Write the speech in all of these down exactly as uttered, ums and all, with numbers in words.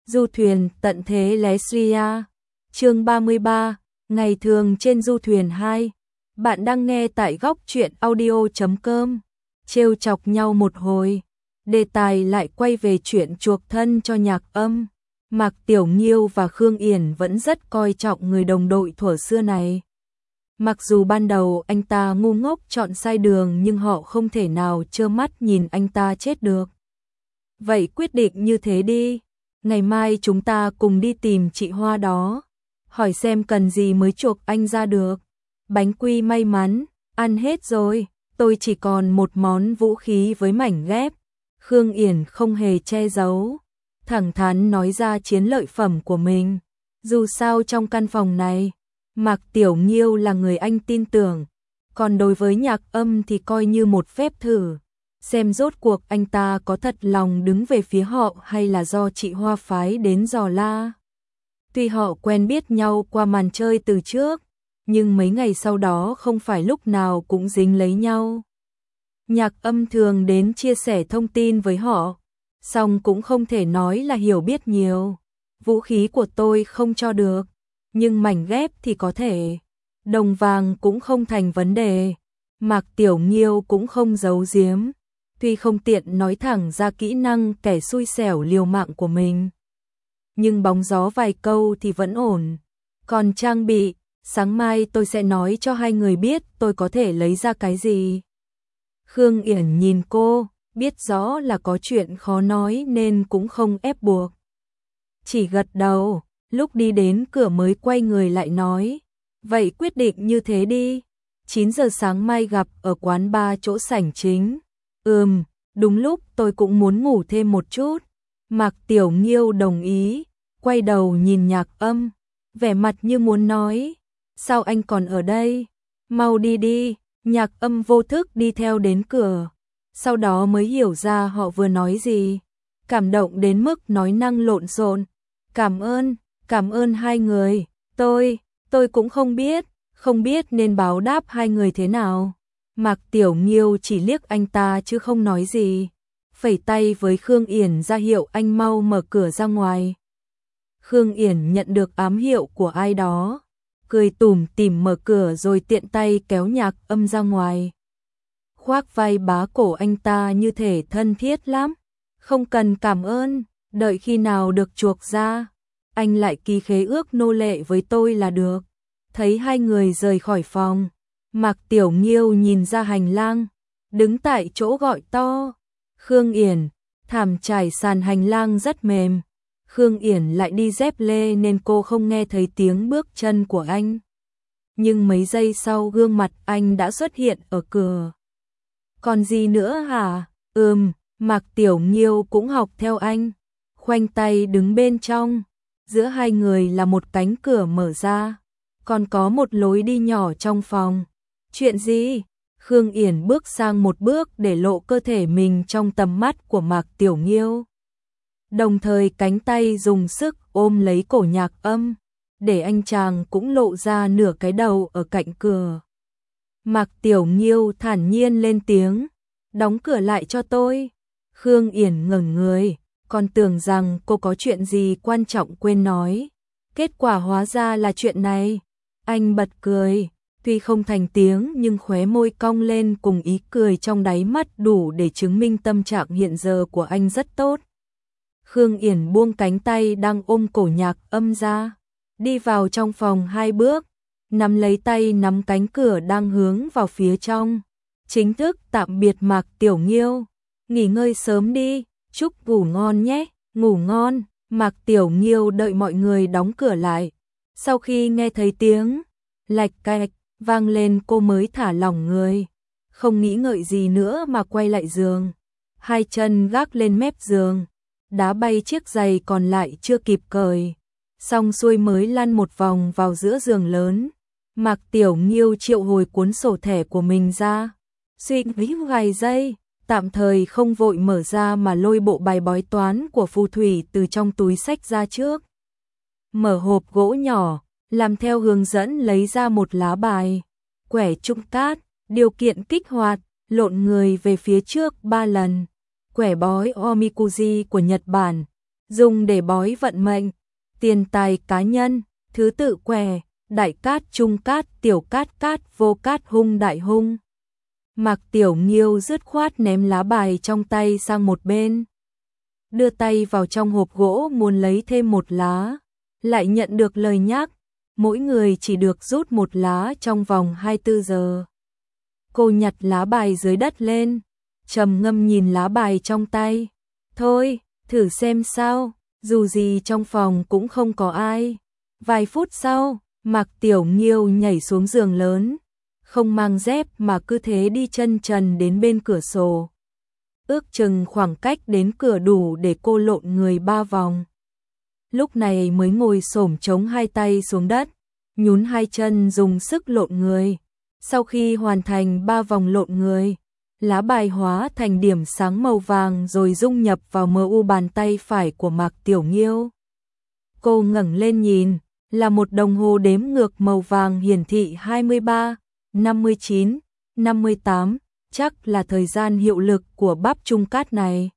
Du thuyền tận thế Leslia. Chương ba mươi ba, ngày thường trên du thuyền hai. Bạn đang nghe tại góc truyện audio chấm com. Trêu chọc nhau một hồi, đề tài lại quay về chuyện chuộc thân cho Nhạc Âm. Mạc Tiểu Nghiêu và Khương Yển vẫn rất coi trọng người đồng đội thuở xưa này. Mặc dù ban đầu anh ta ngu ngốc chọn sai đường, nhưng họ không thể nào trơ mắt nhìn anh ta chết được. Vậy quyết định như thế đi, ngày mai chúng ta cùng đi tìm chị Hoa đó, hỏi xem cần gì mới chuộc anh ra được. Bánh quy may mắn, ăn hết rồi, tôi chỉ còn một món vũ khí với mảnh ghép. Khương Yển không hề che giấu, thẳng thắn nói ra chiến lợi phẩm của mình. Dù sao trong căn phòng này, Mạc Tiểu Nghiêu là người anh tin tưởng, còn đối với Nhạc Âm thì coi như một phép thử, xem rốt cuộc anh ta có thật lòng đứng về phía họ hay là do chị Hoa phái đến dò la. Tuy họ quen biết nhau qua màn chơi từ trước, nhưng mấy ngày sau đó không phải lúc nào cũng dính lấy nhau. Nhạc Âm thường đến chia sẻ thông tin với họ, song cũng không thể nói là hiểu biết nhiều. Vũ khí của tôi không cho được, nhưng mảnh ghép thì có thể. Đồng vàng cũng không thành vấn đề. Mạc Tiểu Nghiêu cũng không giấu giếm, tuy không tiện nói thẳng ra kỹ năng kẻ xui xẻo liều mạng của mình, nhưng bóng gió vài câu thì vẫn ổn. Còn trang bị, sáng mai tôi sẽ nói cho hai người biết tôi có thể lấy ra cái gì. Khương Yển nhìn cô, biết rõ là có chuyện khó nói nên cũng không ép buộc, chỉ gật đầu. Lúc đi đến cửa mới quay người lại nói, vậy quyết định như thế đi, chín giờ sáng mai gặp ở quán bar chỗ sảnh chính. Ừm, đúng lúc tôi cũng muốn ngủ thêm một chút. Mạc Tiểu Nghiêu đồng ý, quay đầu nhìn Nhạc Âm, vẻ mặt như muốn nói, sao anh còn ở đây, mau đi đi. Nhạc Âm vô thức đi theo đến cửa, sau đó mới hiểu ra họ vừa nói gì, cảm động đến mức nói năng lộn xộn. Cảm ơn, cảm ơn hai người, tôi, tôi cũng không biết, không biết nên báo đáp hai người thế nào. Mạc Tiểu Nghiêu chỉ liếc anh ta chứ không nói gì, phẩy tay với Khương Yển ra hiệu anh mau mở cửa ra ngoài. Khương Yển nhận được ám hiệu của ai đó, cười tủm tỉm mở cửa rồi tiện tay kéo Nhạc Âm ra ngoài. Khoác vai bá cổ anh ta như thể thân thiết lắm. Không cần cảm ơn, đợi khi nào được chuộc ra, anh lại ký khế ước nô lệ với tôi là được. Thấy hai người rời khỏi phòng, Mạc Tiểu Nghiêu nhìn ra hành lang, đứng tại chỗ gọi to, Khương Yển. Thảm trải sàn hành lang rất mềm, Khương Yển lại đi dép lê nên cô không nghe thấy tiếng bước chân của anh. Nhưng mấy giây sau gương mặt anh đã xuất hiện ở cửa. Còn gì nữa hả? Ừm, Mạc Tiểu Nghiêu cũng học theo anh, khoanh tay đứng bên trong. Giữa hai người là một cánh cửa mở ra, còn có một lối đi nhỏ trong phòng. Chuyện gì? Khương Yển bước sang một bước để lộ cơ thể mình trong tầm mắt của Mạc Tiểu Nghiêu, đồng thời cánh tay dùng sức ôm lấy cổ Nhạc Âm, để anh chàng cũng lộ ra nửa cái đầu ở cạnh cửa. Mạc Tiểu Nghiêu thản nhiên lên tiếng, đóng cửa lại cho tôi. Khương Yển ngẩng người, còn tưởng rằng cô có chuyện gì quan trọng quên nói. Kết quả hóa ra là chuyện này. Anh bật cười, tuy không thành tiếng nhưng khóe môi cong lên cùng ý cười trong đáy mắt đủ để chứng minh tâm trạng hiện giờ của anh rất tốt. Khương Yển buông cánh tay đang ôm cổ Nhạc Âm ra, đi vào trong phòng hai bước, nắm lấy tay nắm cánh cửa đang hướng vào phía trong. Chính thức tạm biệt Mạc Tiểu Nghiêu, nghỉ ngơi sớm đi, chúc ngủ ngon nhé. Ngủ ngon. Mạc Tiểu Nghiêu đợi mọi người đóng cửa lại, sau khi nghe thấy tiếng lạch cạch vang lên cô mới thả lỏng người, không nghĩ ngợi gì nữa mà quay lại giường, hai chân gác lên mép giường, đá bay chiếc giày còn lại chưa kịp cởi, xong xuôi mới lăn một vòng vào giữa giường lớn. Mạc Tiểu Nghiêu triệu hồi cuốn sổ thẻ của mình ra, suy nghĩ vài giây, tạm thời không vội mở ra mà lôi bộ bài bói toán của phù thủy từ trong túi xách ra trước. Mở hộp gỗ nhỏ, làm theo hướng dẫn lấy ra một lá bài, quẻ trung cát, điều kiện kích hoạt, lộn người về phía trước ba lần. Quẻ bói Omikuji của Nhật Bản, dùng để bói vận mệnh, tiền tài cá nhân, thứ tự quẻ, đại cát, trung cát, tiểu cát, cát, vô cát, hung, đại hung. Mạc Tiểu Nghiêu dứt khoát ném lá bài trong tay sang một bên. Đưa tay vào trong hộp gỗ muốn lấy thêm một lá, lại nhận được lời nhắc, mỗi người chỉ được rút một lá trong vòng hai mươi tư giờ. Cô nhặt lá bài dưới đất lên, trầm ngâm nhìn lá bài trong tay. Thôi, thử xem sao, dù gì trong phòng cũng không có ai. Vài phút sau, Mạc Tiểu Nghiêu nhảy xuống giường lớn, không mang dép mà cứ thế đi chân trần đến bên cửa sổ. Ước chừng khoảng cách đến cửa đủ để cô lộn người ba vòng. Lúc này mới ngồi xổm chống hai tay xuống đất, nhún hai chân dùng sức lộn người. Sau khi hoàn thành ba vòng lộn người, lá bài hóa thành điểm sáng màu vàng rồi dung nhập vào mờ u bàn tay phải của Mạc Tiểu Nghiêu. Cô ngẩng lên nhìn, là một đồng hồ đếm ngược màu vàng hiển thị hai mươi ba, năm mươi chín, năm mươi tám, chắc là thời gian hiệu lực của bắp trung cát này.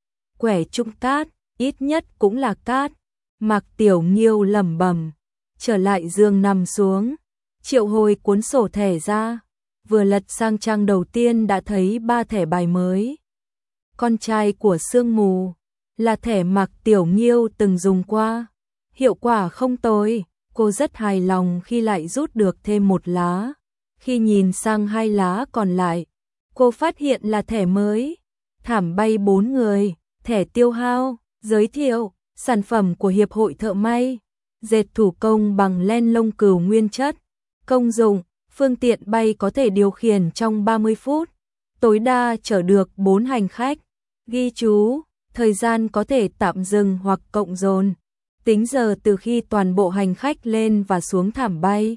Quẻ trung cát, ít nhất cũng là cát. Mạc Tiểu Nghiêu lẩm bẩm, trở lại giường nằm xuống, triệu hồi cuốn sổ thẻ ra, vừa lật sang trang đầu tiên đã thấy ba thẻ bài mới. Con trai của sương mù, là thẻ Mạc Tiểu Nghiêu từng dùng qua. Hiệu quả không tồi, cô rất hài lòng khi lại rút được thêm một lá. Khi nhìn sang hai lá còn lại, cô phát hiện là thẻ mới. Thảm bay bốn người, thẻ tiêu hao, giới thiệu, sản phẩm của Hiệp hội Thợ may, dệt thủ công bằng len lông cừu nguyên chất. Công dụng, phương tiện bay có thể điều khiển trong ba mươi phút, tối đa chở được bốn hành khách. Ghi chú, thời gian có thể tạm dừng hoặc cộng dồn, tính giờ từ khi toàn bộ hành khách lên và xuống thảm bay.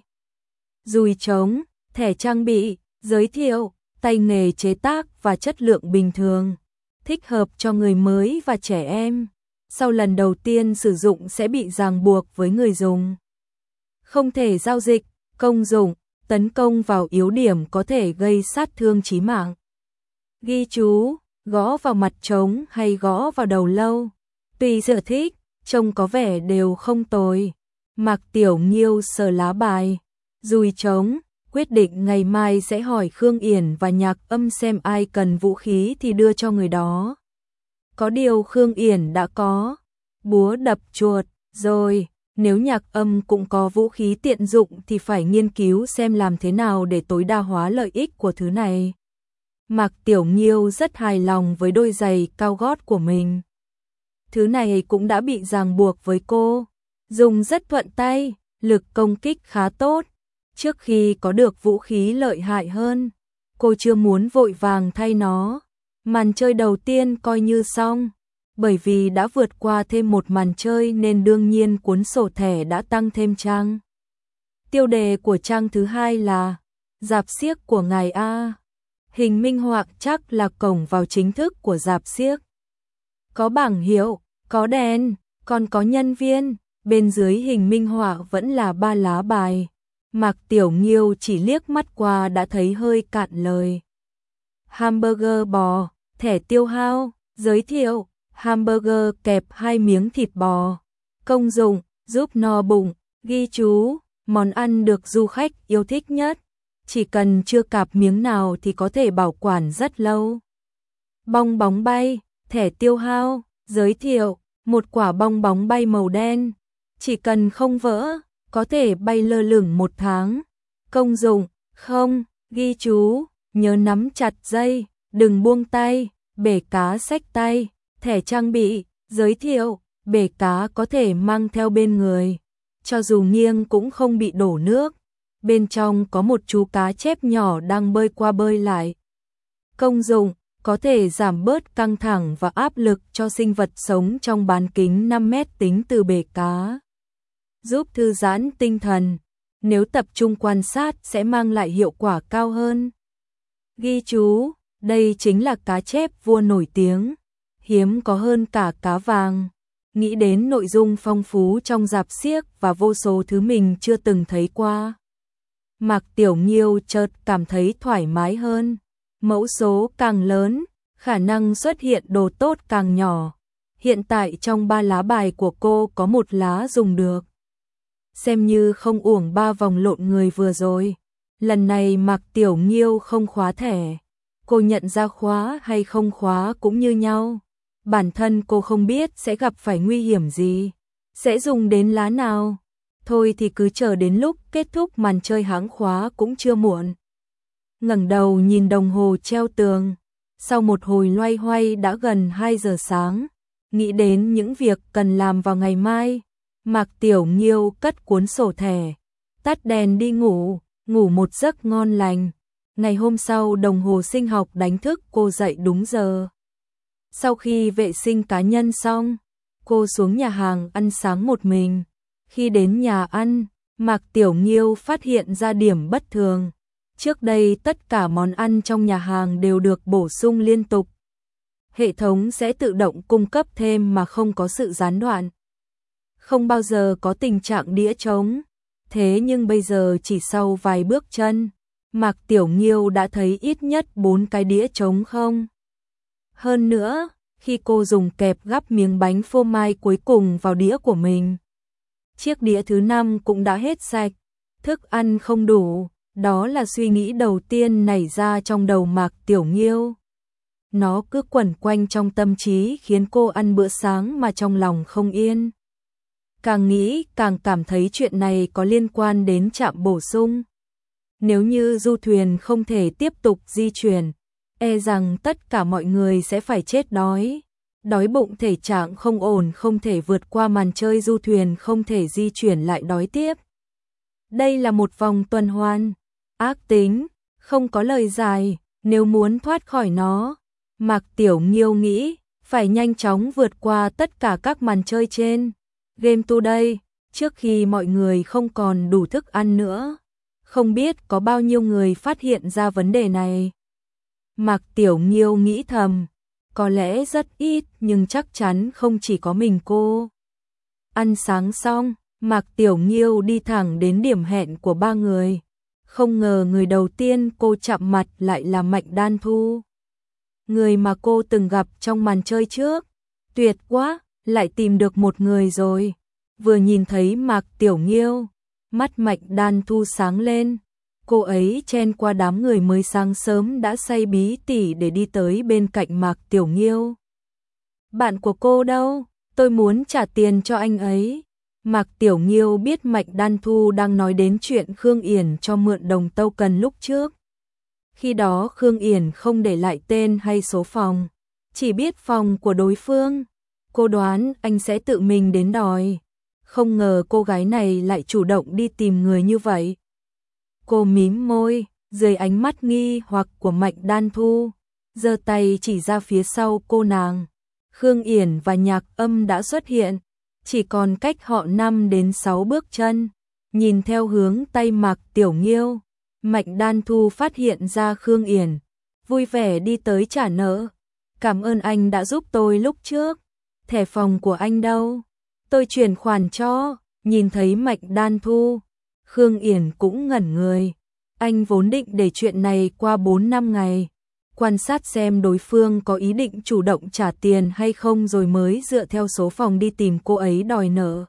Dùi trống, thẻ trang bị, giới thiệu, tay nghề chế tác và chất lượng bình thường, thích hợp cho người mới và trẻ em. Sau lần đầu tiên sử dụng sẽ bị ràng buộc với người dùng. Không thể giao dịch, công dụng, tấn công vào yếu điểm có thể gây sát thương chí mạng. Ghi chú, gõ vào mặt trống hay gõ vào đầu lâu, tùy sở thích, trông có vẻ đều không tồi. Mạc Tiểu Nghiêu sờ lá bài, dùi trống, quyết định ngày mai sẽ hỏi Khương Yển và Nhạc Âm xem ai cần vũ khí thì đưa cho người đó. Có điều Khương Yển đã có búa đập chuột rồi, nếu Nhạc Âm cũng có vũ khí tiện dụng thì phải nghiên cứu xem làm thế nào để tối đa hóa lợi ích của thứ này. Mạc Tiểu Nghiêu rất hài lòng với đôi giày cao gót của mình. Thứ này cũng đã bị ràng buộc với cô, dùng rất thuận tay, lực công kích khá tốt. Trước khi có được vũ khí lợi hại hơn, cô chưa muốn vội vàng thay nó. Màn chơi đầu tiên coi như xong, bởi vì đã vượt qua thêm một màn chơi nên đương nhiên cuốn sổ thẻ đã tăng thêm trang. Tiêu đề của trang thứ hai là Rạp xiếc của ngài A. Hình minh họa chắc là cổng vào chính thức của rạp xiếc. Có bảng hiệu, có đèn, còn có nhân viên, bên dưới hình minh họa vẫn là ba lá bài. Mạc Tiểu Nghiêu chỉ liếc mắt qua đã thấy hơi cạn lời. Hamburger bò, thẻ tiêu hao, giới thiệu, hamburger kẹp hai miếng thịt bò. Công dụng, giúp no bụng, ghi chú, món ăn được du khách yêu thích nhất. Chỉ cần chưa cạp miếng nào thì có thể bảo quản rất lâu. Bong bóng bay, thẻ tiêu hao, giới thiệu, một quả bong bóng bay màu đen. Chỉ cần không vỡ, có thể bay lơ lửng một tháng. Công dụng, không, ghi chú, nhớ nắm chặt dây, đừng buông tay, bể cá xách tay, thẻ trang bị, giới thiệu, bể cá có thể mang theo bên người, cho dù nghiêng cũng không bị đổ nước. Bên trong có một chú cá chép nhỏ đang bơi qua bơi lại. Công dụng, có thể giảm bớt căng thẳng và áp lực cho sinh vật sống trong bán kính năm mét tính từ bể cá. Giúp thư giãn tinh thần, nếu tập trung quan sát sẽ mang lại hiệu quả cao hơn. Ghi chú, đây chính là cá chép vua nổi tiếng, hiếm có hơn cả cá vàng. Nghĩ đến nội dung phong phú trong rạp xiếc và vô số thứ mình chưa từng thấy qua, Mạc Tiểu Nghiêu chợt cảm thấy thoải mái hơn. Mẫu số càng lớn, khả năng xuất hiện đồ tốt càng nhỏ. Hiện tại trong ba lá bài của cô có một lá dùng được. Xem như không uổng ba vòng lộn người vừa rồi. Lần này Mạc Tiểu Nghiêu không khóa thẻ. Cô nhận ra khóa hay không khóa cũng như nhau. Bản thân cô không biết sẽ gặp phải nguy hiểm gì. Sẽ dùng đến lá nào. Thôi thì cứ chờ đến lúc kết thúc màn chơi hãng khóa cũng chưa muộn. Ngẩng đầu nhìn đồng hồ treo tường. Sau một hồi loay hoay đã gần hai giờ sáng. Nghĩ đến những việc cần làm vào ngày mai. Mạc Tiểu Nghiêu cất cuốn sổ thẻ. Tắt đèn đi ngủ. Ngủ một giấc ngon lành. Ngày hôm sau đồng hồ sinh học đánh thức cô dậy đúng giờ. Sau khi vệ sinh cá nhân xong, cô xuống nhà hàng ăn sáng một mình. Khi đến nhà ăn, Mạc Tiểu Nghiêu phát hiện ra điểm bất thường. Trước đây tất cả món ăn trong nhà hàng đều được bổ sung liên tục. Hệ thống sẽ tự động cung cấp thêm mà không có sự gián đoạn. Không bao giờ có tình trạng đĩa trống. Thế nhưng bây giờ chỉ sau vài bước chân, Mạc Tiểu Nghiêu đã thấy ít nhất bốn cái đĩa trống không. Hơn nữa, khi cô dùng kẹp gắp miếng bánh phô mai cuối cùng vào đĩa của mình, chiếc đĩa thứ năm cũng đã hết sạch, thức ăn không đủ, đó là suy nghĩ đầu tiên nảy ra trong đầu Mạc Tiểu Nghiêu. Nó cứ quẩn quanh trong tâm trí khiến cô ăn bữa sáng mà trong lòng không yên. Càng nghĩ càng cảm thấy chuyện này có liên quan đến trạm bổ sung. Nếu như du thuyền không thể tiếp tục di chuyển, e rằng tất cả mọi người sẽ phải chết đói. Đói bụng thể trạng không ổn không thể vượt qua màn chơi du thuyền không thể di chuyển lại đói tiếp. Đây là một vòng tuần hoàn, ác tính, không có lời giải, nếu muốn thoát khỏi nó. Mạc Tiểu Nghiêu nghĩ, phải nhanh chóng vượt qua tất cả các màn chơi trên Game Today, trước khi mọi người không còn đủ thức ăn nữa. Không biết có bao nhiêu người phát hiện ra vấn đề này. Mạc Tiểu Nghiêu nghĩ thầm, có lẽ rất ít nhưng chắc chắn không chỉ có mình cô. Ăn sáng xong, Mạc Tiểu Nghiêu đi thẳng đến điểm hẹn của ba người. Không ngờ người đầu tiên cô chạm mặt lại là Mạnh Đan Thu. Người mà cô từng gặp trong màn chơi trước. Tuyệt quá, lại tìm được một người rồi. Vừa nhìn thấy Mạc Tiểu Nghiêu, mắt Mạnh Đan Thu sáng lên. Cô ấy chen qua đám người mới sáng sớm đã say bí tỉ để đi tới bên cạnh Mạc Tiểu Nghiêu. Bạn của cô đâu? Tôi muốn trả tiền cho anh ấy. Mạc Tiểu Nghiêu biết Mạnh Đan Thu đang nói đến chuyện Khương Yển cho mượn đồng token lúc trước. Khi đó Khương Yển không để lại tên hay số phòng, chỉ biết phòng của đối phương. Cô đoán anh sẽ tự mình đến đòi. Không ngờ cô gái này lại chủ động đi tìm người như vậy. Cô mím môi, dưới ánh mắt nghi hoặc của Mạnh Đan Thu, giơ tay chỉ ra phía sau cô nàng. Khương Yển và Nhạc Âm đã xuất hiện, chỉ còn cách họ năm đến sáu bước chân. Nhìn theo hướng tay Mạc Tiểu Nghiêu, Mạnh Đan Thu phát hiện ra Khương Yển, vui vẻ đi tới trả nợ. Cảm ơn anh đã giúp tôi lúc trước. Thẻ phòng của anh đâu? Tôi chuyển khoản cho. Nhìn thấy Mạnh Đan Thu, Khương Yển cũng ngẩn người. Anh vốn định để chuyện này qua bốn năm ngày, quan sát xem đối phương có ý định chủ động trả tiền hay không rồi mới dựa theo số phòng đi tìm cô ấy đòi nợ.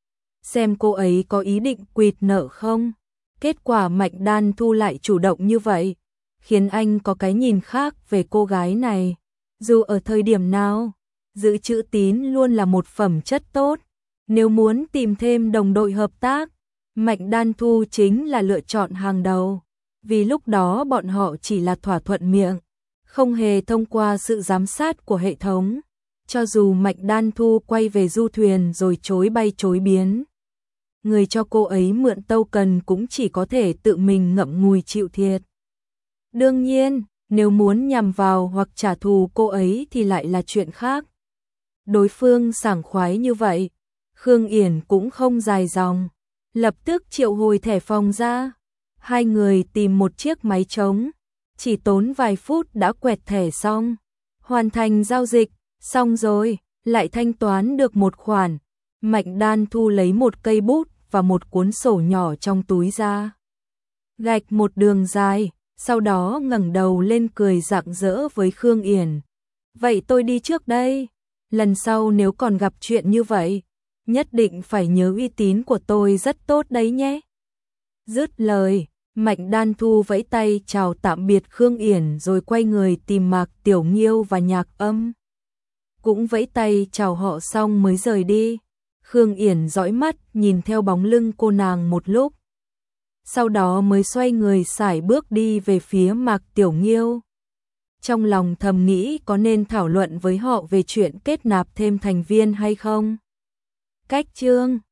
Xem cô ấy có ý định quỵt nợ không. Kết quả Mạnh Đan Thu lại chủ động như vậy, khiến anh có cái nhìn khác về cô gái này. Dù ở thời điểm nào, giữ chữ tín luôn là một phẩm chất tốt. Nếu muốn tìm thêm đồng đội hợp tác, Mạnh Đan Thu chính là lựa chọn hàng đầu. Vì lúc đó bọn họ chỉ là thỏa thuận miệng, không hề thông qua sự giám sát của hệ thống. Cho dù Mạnh Đan Thu quay về du thuyền rồi chối bay chối biến, người cho cô ấy mượn token cũng chỉ có thể tự mình ngậm ngùi chịu thiệt. Đương nhiên, nếu muốn nhằm vào hoặc trả thù cô ấy thì lại là chuyện khác. Đối phương sảng khoái như vậy, Khương Yển cũng không dài dòng, lập tức triệu hồi thẻ phòng ra. Hai người tìm một chiếc máy trống, chỉ tốn vài phút đã quẹt thẻ xong, hoàn thành giao dịch, xong rồi, lại thanh toán được một khoản. Mạnh Đan Thu lấy một cây bút và một cuốn sổ nhỏ trong túi ra, gạch một đường dài, sau đó ngẩng đầu lên cười rạng rỡ với Khương Yển. Vậy tôi đi trước đây. lần sau nếu còn gặp chuyện như vậy, nhất định phải nhớ uy tín của tôi rất tốt đấy nhé. Dứt lời, Mạnh Đan Thu vẫy tay chào tạm biệt Khương Yển rồi quay người tìm Mạc Tiểu Nghiêu và Nhạc Âm. Cũng vẫy tay chào họ xong mới rời đi. Khương Yển dõi mắt nhìn theo bóng lưng cô nàng một lúc. Sau đó mới xoay người sải bước đi về phía Mạc Tiểu Nghiêu. Trong lòng thầm nghĩ có nên thảo luận với họ về chuyện kết nạp thêm thành viên hay không. Cách chương